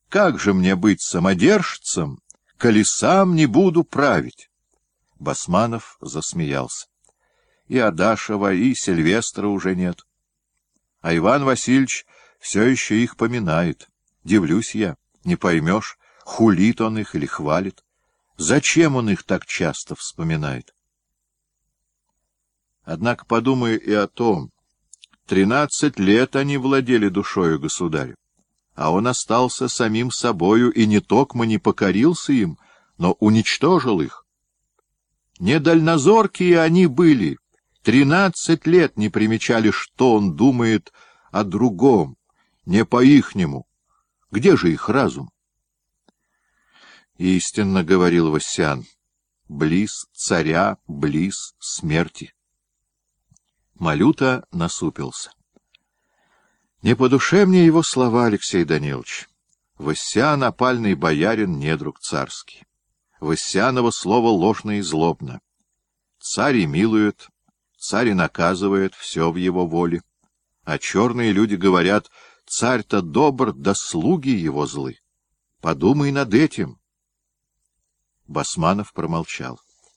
Как же мне быть самодержцем, коли сам не буду править? Басманов засмеялся. И Адашева, и Сильвестра уже нет. А Иван Васильевич все еще их поминает. Дивлюсь я, не поймешь, хулит он их или хвалит. Зачем он их так часто вспоминает? Однако подумай и о том. 13 лет они владели душою государя, а он остался самим собою и не токмо не покорился им, но уничтожил их. Недальнозоркие они были, 13 лет не примечали, что он думает о другом, не по-ихнему. Где же их разум? Истинно говорил Вассян, близ царя, близ смерти. Малюта насупился. Не по душе мне его слова, Алексей Данилович. Вассян — опальный боярин, недруг царский. Вассяново слово ложно и злобно. Царь и милует, царь и наказывает, все в его воле. А черные люди говорят, царь-то добр, да слуги его злы. Подумай над этим. Басманов промолчал.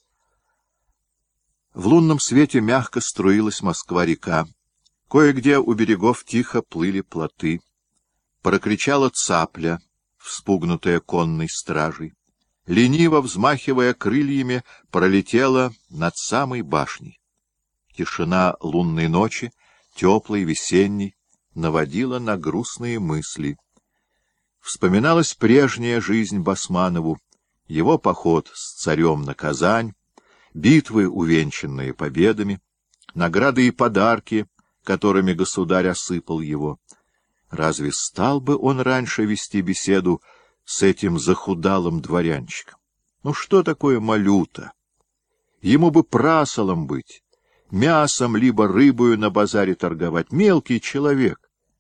В лунном свете мягко струилась Москва-река. Кое-где у берегов тихо плыли плоты. Прокричала цапля, вспугнутая конной стражей. Лениво взмахивая крыльями, пролетела над самой башней. Тишина лунной ночи, теплой, весенней, наводила на грустные мысли. Вспоминалась прежняя жизнь Басманову, его поход с царем на Казань, битвы, увенчанные победами, награды и подарки, которыми государь осыпал его. Разве стал бы он раньше вести беседу с этим захудалым дворянчиком? Ну что такое малюта? Ему бы прасолом быть, мясом либо рыбою на базаре торговать, мелкий человек.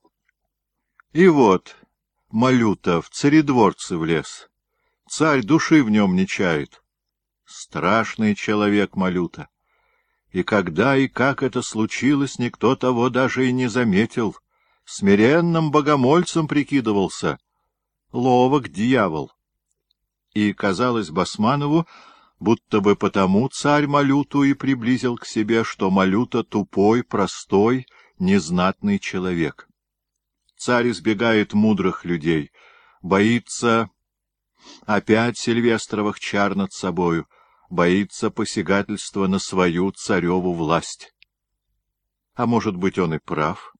И вот малюта в царедворце влез, царь души в нем не чает. Страшный человек малюта. И когда и как это случилось, никто того даже и не заметил. Смиренным богомольцем прикидывался. Ловок дьявол. И казалось Басманову, будто бы потому царь малюту и приблизил к себе, что малюта тупой, простой, незнатный человек. Царь избегает мудрых людей, боится опять Сильвестровых чар над собою, боится посягательства на свою цареву власть. А может быть, он и прав?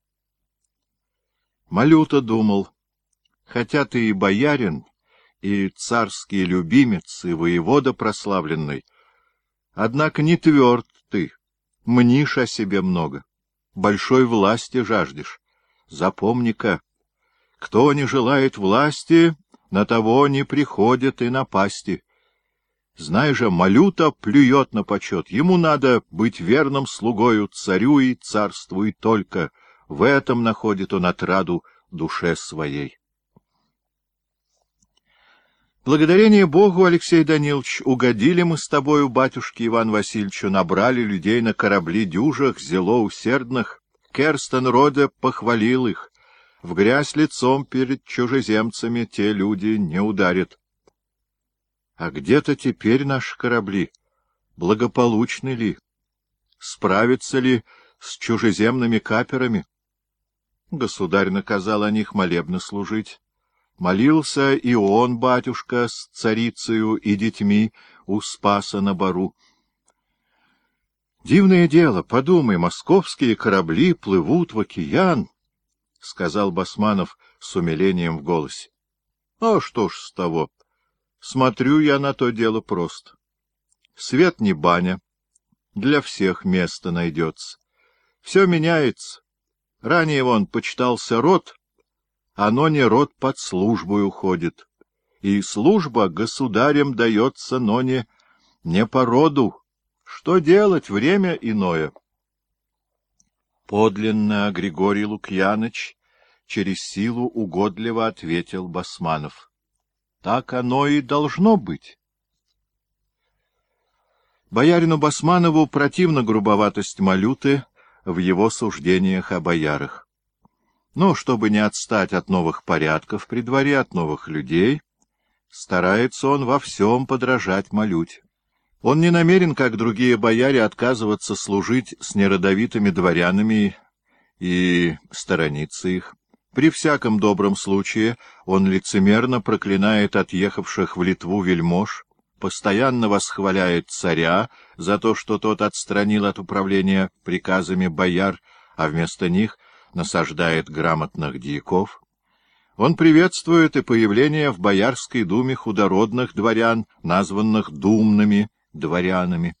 Малюта думал, хотя ты и боярин, и царский любимец, и воевода прославленный, однако не тверд ты, мнишь о себе много, большой власти жаждешь. Запомни-ка, кто не желает власти, на того не приходит и напасти. Знай же, малюта плюет на почет, ему надо быть верным слугою царю и царству, и только в этом находит он отраду душе своей. Благодарение Богу, Алексей Данилович, угодили мы с тобою, батюшке Иван Васильевичу, набрали людей на корабли дюжих, зело усердных. Керстен-Роде похвалил их. В грязь лицом перед чужеземцами те люди не ударят. А где-то теперь наши корабли? Благополучны ли? Справятся ли с чужеземными каперами? Государь наказал о них молебно служить. Молился и он, батюшка, с царицею и детьми у Спаса на Бару. Дивное дело, подумай, московские корабли плывут в океан, — сказал Басманов с умилением в голосе. — А что ж с того? Смотрю я на то дело просто. Свет не баня, для всех место найдется. Все меняется. Ранее вон почитался род, оно не род под службой уходит. И служба государем дается, но не по роду. Что делать, время иное. Подлинно Григорий Лукьяныч через силу угодливо ответил Басманов. Так оно и должно быть. Боярину Басманову противна грубоватость малюты в его суждениях о боярах. Но, чтобы не отстать от новых порядков при дворе, от новых людей, старается он во всем подражать Малюте. Он не намерен, как другие бояре, отказываться служить с неродовитыми дворянами и сторониться их. При всяком добром случае он лицемерно проклинает отъехавших в Литву вельмож, постоянно восхваляет царя за то, что тот отстранил от управления приказами бояр, а вместо них насаждает грамотных дьяков. Он приветствует и появление в Боярской думе худородных дворян, названных думными дворянами.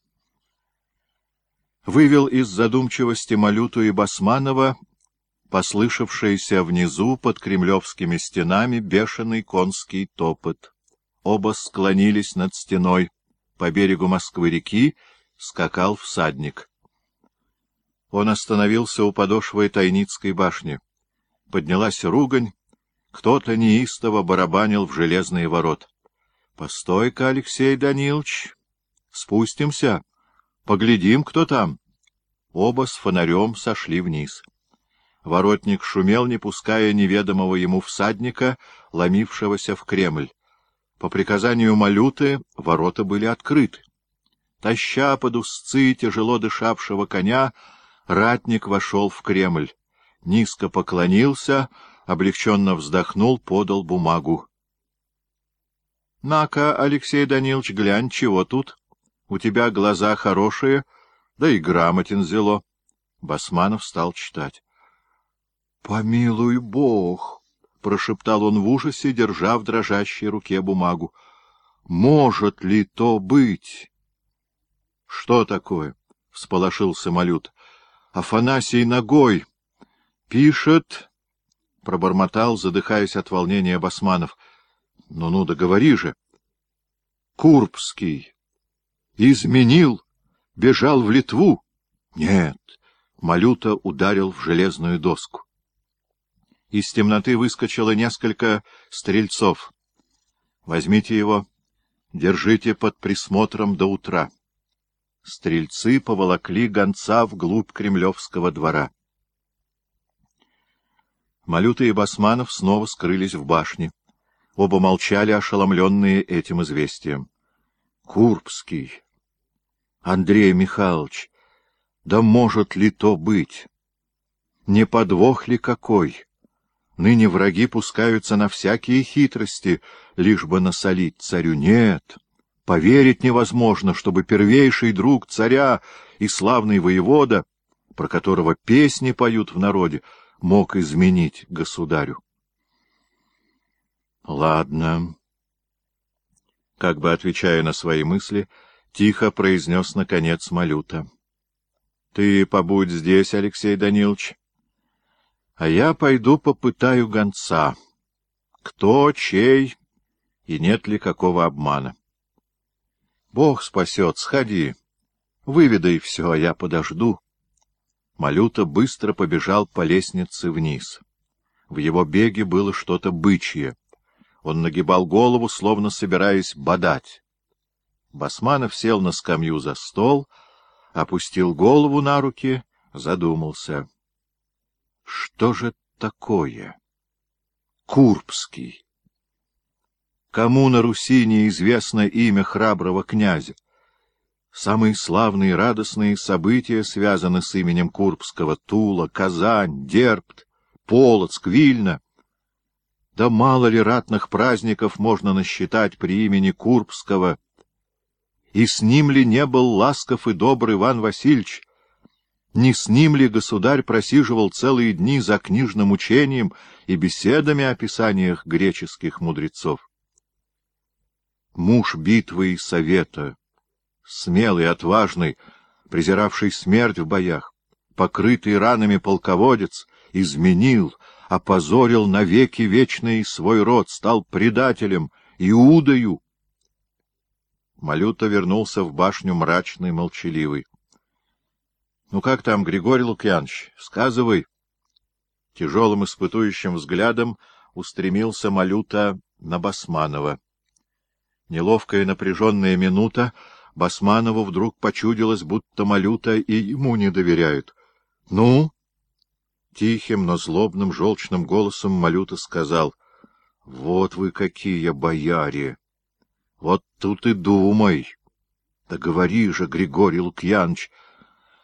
Вывел из задумчивости Малюту и Басманова послышавшийся внизу под кремлевскими стенами бешеный конский топот. Оба склонились над стеной. По берегу Москвы-реки скакал всадник. Он остановился у подошвы Тайницкой башни. Поднялась ругань, кто-то неистово барабанил в железные ворота. — Постой-ка, Алексей Данилович, спустимся, поглядим, кто там. Оба с фонарем сошли вниз. Воротник шумел, не пуская неведомого ему всадника, ломившегося в Кремль. По приказанию Малюты ворота были открыты. Таща под узцы тяжело дышавшего коня, ратник вошел в Кремль. Низко поклонился, облегченно вздохнул, подал бумагу. — На-ка, Алексей Данилович, глянь, чего тут? У тебя глаза хорошие, да и грамотен зело. Басманов стал читать. — Помилуй Бог! — прошептал он в ужасе, держа в дрожащей руке бумагу. — Может ли то быть? — Что такое? — всполошился Малют. — Афанасий ногой пишет... — пробормотал, задыхаясь от волнения Басманов. — Ну-ну, договори же. — Курбский. Изменил, бежал в Литву. — Нет. Малюта ударил в железную доску. Из темноты выскочило несколько стрельцов. — Возьмите его, держите под присмотром до утра. Стрельцы поволокли гонца вглубь Кремлевского двора. Малюта и Басманов снова скрылись в башне. Оба молчали, ошеломленные этим известием. — Курбский! Андрей Михайлович! Да может ли то быть? Не подвох ли какой? Ныне враги пускаются на всякие хитрости, лишь бы насолить царю. Нет, поверить невозможно, чтобы первейший друг царя и славный воевода, про которого песни поют в народе, мог изменить государю. Ладно. Как бы отвечая на свои мысли, тихо произнес наконец Малюта. Ты побудь здесь, Алексей Данилович, а я пойду попытаю гонца. Кто, чей и нет ли какого обмана. Бог спасет, сходи, выведай все, а я подожду. Малюта быстро побежал по лестнице вниз. В его беге было что-то бычье. Он нагибал голову, словно собираясь бодать. Басманов сел на скамью за стол, опустил голову на руки, задумался. Что же такое? Курбский. Кому на Руси неизвестно имя храброго князя? Самые славные и радостные события связаны с именем Курбского: Тула, Казань, Дербт, Полоцк, Вильна. Да мало ли ратных праздников можно насчитать при имени Курбского? И с ним ли не был ласков и добр Иван Васильевич? Не с ним ли государь просиживал целые дни за книжным учением и беседами о писаниях греческих мудрецов? Муж битвы и совета, смелый, отважный, презиравший смерть в боях, покрытый ранами полководец, изменил, опозорил навеки вечный свой род, стал предателем, Иудою. Малюта вернулся в башню мрачный, молчаливый. — Ну как там, Григорий Лукьянович, сказывай. Тяжелым испытующим взглядом устремился Малюта на Басманова. Неловкая напряженная минута, Басманову вдруг почудилось, будто Малюта и ему не доверяют. — Ну? Тихим, но злобным, желчным голосом Малюта сказал: — Вот вы какие бояре! Вот тут и думай! Да говори же, Григорий Лукьяныч,